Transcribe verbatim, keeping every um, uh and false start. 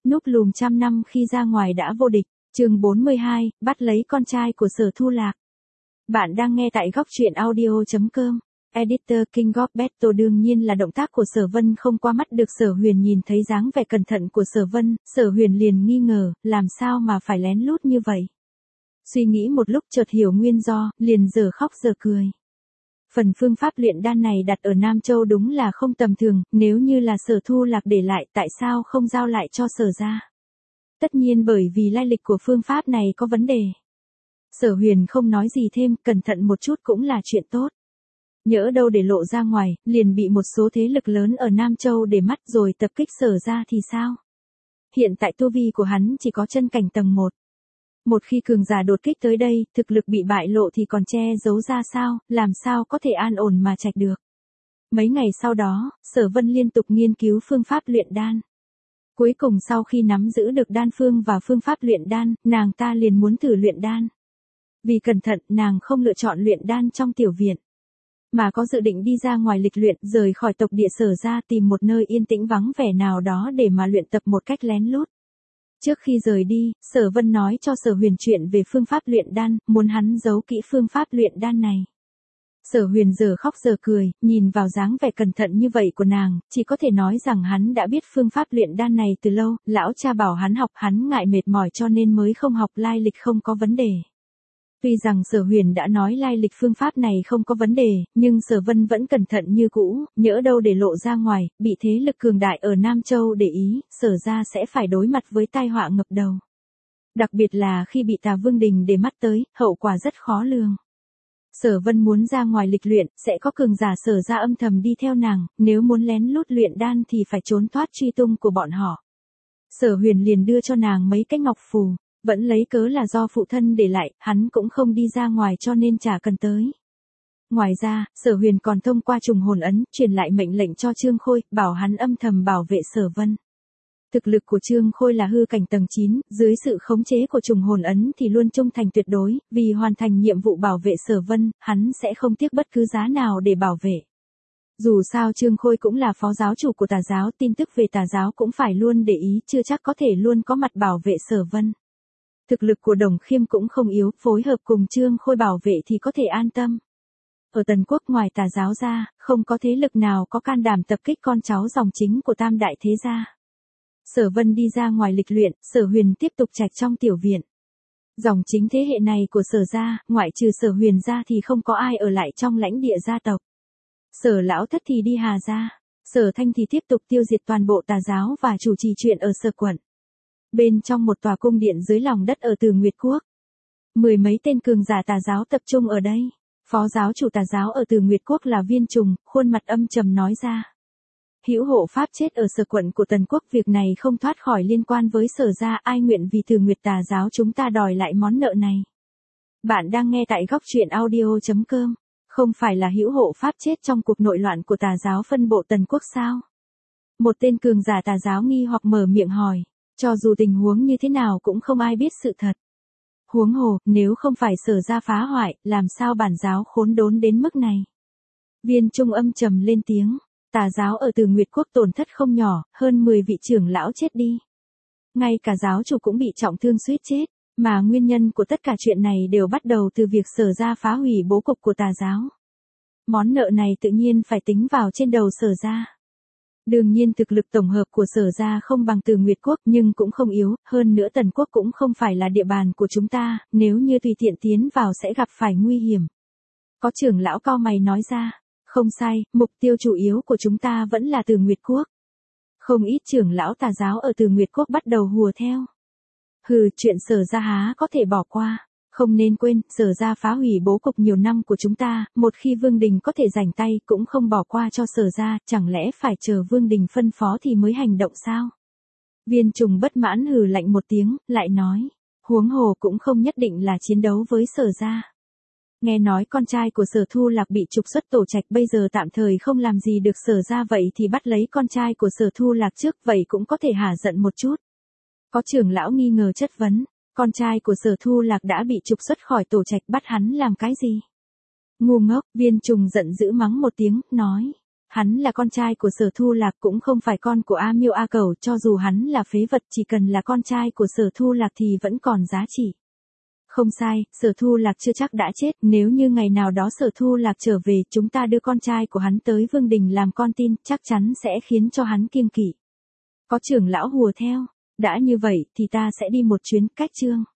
Núp lùm trăm năm khi ra ngoài đã vô địch, chương bốn mươi hai, bắt lấy con trai của Sở Thu Lạc. Bạn đang nghe tại góc truyện audio chấm com. Editor King of Battle đương nhiên là động tác của Sở Vân không qua mắt được Sở Huyền. Nhìn thấy dáng vẻ cẩn thận của Sở Vân, Sở Huyền liền nghi ngờ, làm sao mà phải lén lút như vậy. Suy nghĩ một lúc chợt hiểu nguyên do, liền giờ khóc giờ cười. Phần phương pháp luyện đan này đặt ở Nam Châu đúng là không tầm thường, nếu như là Sở Thu Lạc để lại tại sao không giao lại cho Sở gia? Tất nhiên bởi vì lai lịch của phương pháp này có vấn đề. Sở Huyền không nói gì thêm, cẩn thận một chút cũng là chuyện tốt. Nhỡ đâu để lộ ra ngoài, liền bị một số thế lực lớn ở Nam Châu để mắt rồi tập kích Sở gia thì sao? Hiện tại tu vi của hắn chỉ có chân cảnh tầng một. Một khi cường giả đột kích tới đây, thực lực bị bại lộ thì còn che giấu ra sao, làm sao có thể an ổn mà trạch được. Mấy ngày sau đó, Sở Vân liên tục nghiên cứu phương pháp luyện đan. Cuối cùng sau khi nắm giữ được đan phương và phương pháp luyện đan, nàng ta liền muốn thử luyện đan. Vì cẩn thận, nàng không lựa chọn luyện đan trong tiểu viện, mà có dự định đi ra ngoài lịch luyện, rời khỏi tộc địa Sở ra tìm một nơi yên tĩnh vắng vẻ nào đó để mà luyện tập một cách lén lút. Trước khi rời đi, Sở Vân nói cho Sở Huyền chuyện về phương pháp luyện đan, muốn hắn giấu kỹ phương pháp luyện đan này. Sở Huyền giờ khóc giờ cười, nhìn vào dáng vẻ cẩn thận như vậy của nàng, chỉ có thể nói rằng hắn đã biết phương pháp luyện đan này từ lâu, lão cha bảo hắn học, hắn ngại mệt mỏi cho nên mới không học, lai lịch không có vấn đề. Tuy rằng Sở Huyền đã nói lai lịch phương pháp này không có vấn đề, nhưng Sở Vân vẫn cẩn thận như cũ, nhỡ đâu để lộ ra ngoài, bị thế lực cường đại ở Nam Châu để ý, Sở ra sẽ phải đối mặt với tai họa ngập đầu. Đặc biệt là khi bị Tà Vương Đình để mắt tới, hậu quả rất khó lường. Sở Vân muốn ra ngoài lịch luyện, sẽ có cường giả Sở ra âm thầm đi theo nàng, nếu muốn lén lút luyện đan thì phải trốn thoát truy tung của bọn họ. Sở Huyền liền đưa cho nàng mấy cái ngọc phù. Vẫn lấy cớ là do phụ thân để lại, hắn cũng không đi ra ngoài cho nên chả cần tới. Ngoài ra, Sở Huyền còn thông qua trùng hồn ấn, truyền lại mệnh lệnh cho Trương Khôi, bảo hắn âm thầm bảo vệ Sở Vân. Thực lực của Trương Khôi là hư cảnh tầng chín, dưới sự khống chế của trùng hồn ấn thì luôn trung thành tuyệt đối, vì hoàn thành nhiệm vụ bảo vệ Sở Vân, hắn sẽ không tiếc bất cứ giá nào để bảo vệ. Dù sao Trương Khôi cũng là phó giáo chủ của Tà giáo, tin tức về Tà giáo cũng phải luôn để ý, chưa chắc có thể luôn có mặt bảo vệ Sở Vân. Thực lực của Đồng Khiêm cũng không yếu, phối hợp cùng Trương Khôi bảo vệ thì có thể an tâm. Ở Tần Quốc ngoài Tà giáo ra, không có thế lực nào có can đảm tập kích con cháu dòng chính của Tam Đại Thế Gia. Sở Vân đi ra ngoài lịch luyện, Sở Huyền tiếp tục trạch trong tiểu viện. Dòng chính thế hệ này của Sở gia, ngoại trừ Sở Huyền ra thì không có ai ở lại trong lãnh địa gia tộc. Sở Lão Thất thì đi Hà gia, Sở Thanh thì tiếp tục tiêu diệt toàn bộ Tà giáo và chủ trì chuyện ở Sở quận. Bên trong một tòa cung điện dưới lòng đất ở Từ Nguyệt Quốc, mười mấy tên cường giả Tà giáo tập trung ở đây. Phó giáo chủ Tà giáo ở Từ Nguyệt Quốc là Viên Trùng, khuôn mặt âm trầm nói ra. Hữu hộ pháp chết ở Sở quận của Tần Quốc, việc này không thoát khỏi liên quan với Sở gia, ai nguyện vì Từ Nguyệt Tà giáo chúng ta đòi lại món nợ này. Bạn đang nghe tại góc truyện audio chấm com. Không phải là hữu hộ pháp chết trong cuộc nội loạn của Tà giáo phân bộ Tần Quốc sao? Một tên cường giả Tà giáo nghi hoặc mở miệng hỏi. Cho dù tình huống như thế nào cũng không ai biết sự thật. Huống hồ, nếu không phải Sở gia phá hoại, làm sao bản giáo khốn đốn đến mức này? Viên Trung âm trầm lên tiếng. Tà giáo ở Từ Nguyệt Quốc tổn thất không nhỏ, hơn mười vị trưởng lão chết đi. Ngay cả giáo chủ cũng bị trọng thương suýt chết, mà nguyên nhân của tất cả chuyện này đều bắt đầu từ việc Sở gia phá hủy bố cục của Tà giáo. Món nợ này tự nhiên phải tính vào trên đầu Sở gia. Đương nhiên thực lực tổng hợp của Sở gia không bằng Từ Nguyệt Quốc nhưng cũng không yếu, hơn nữa Tần Quốc cũng không phải là địa bàn của chúng ta, nếu như tùy tiện tiến vào sẽ gặp phải nguy hiểm. Có trưởng lão cau mày nói ra, không sai, mục tiêu chủ yếu của chúng ta vẫn là Từ Nguyệt Quốc. Không ít trưởng lão Tà giáo ở Từ Nguyệt Quốc bắt đầu hùa theo. Hừ, chuyện Sở gia há có thể bỏ qua. Không nên quên, Sở gia phá hủy bố cục nhiều năm của chúng ta, một khi Vương Đình có thể rảnh tay cũng không bỏ qua cho Sở gia, chẳng lẽ phải chờ Vương Đình phân phó thì mới hành động sao? Viên Trùng bất mãn hừ lạnh một tiếng, lại nói, huống hồ cũng không nhất định là chiến đấu với Sở gia. Nghe nói con trai của Sở Thu Lạc bị trục xuất tổ trạch, bây giờ tạm thời không làm gì được Sở gia, vậy thì bắt lấy con trai của Sở Thu Lạc trước, vậy cũng có thể hả giận một chút. Có trưởng lão nghi ngờ chất vấn. Con trai của Sở Thu Lạc đã bị trục xuất khỏi tổ trạch, bắt hắn làm cái gì? Ngu ngốc, Viên Trùng giận dữ mắng một tiếng, nói. Hắn là con trai của Sở Thu Lạc, cũng không phải con của A Miêu A Cẩu, cho dù hắn là phế vật, chỉ cần là con trai của Sở Thu Lạc thì vẫn còn giá trị. Không sai, Sở Thu Lạc chưa chắc đã chết, nếu như ngày nào đó Sở Thu Lạc trở về, chúng ta đưa con trai của hắn tới Vương Đình làm con tin, chắc chắn sẽ khiến cho hắn kiêng kỵ. Có trưởng lão hùa theo, đã như vậy thì ta sẽ đi một chuyến cách trương.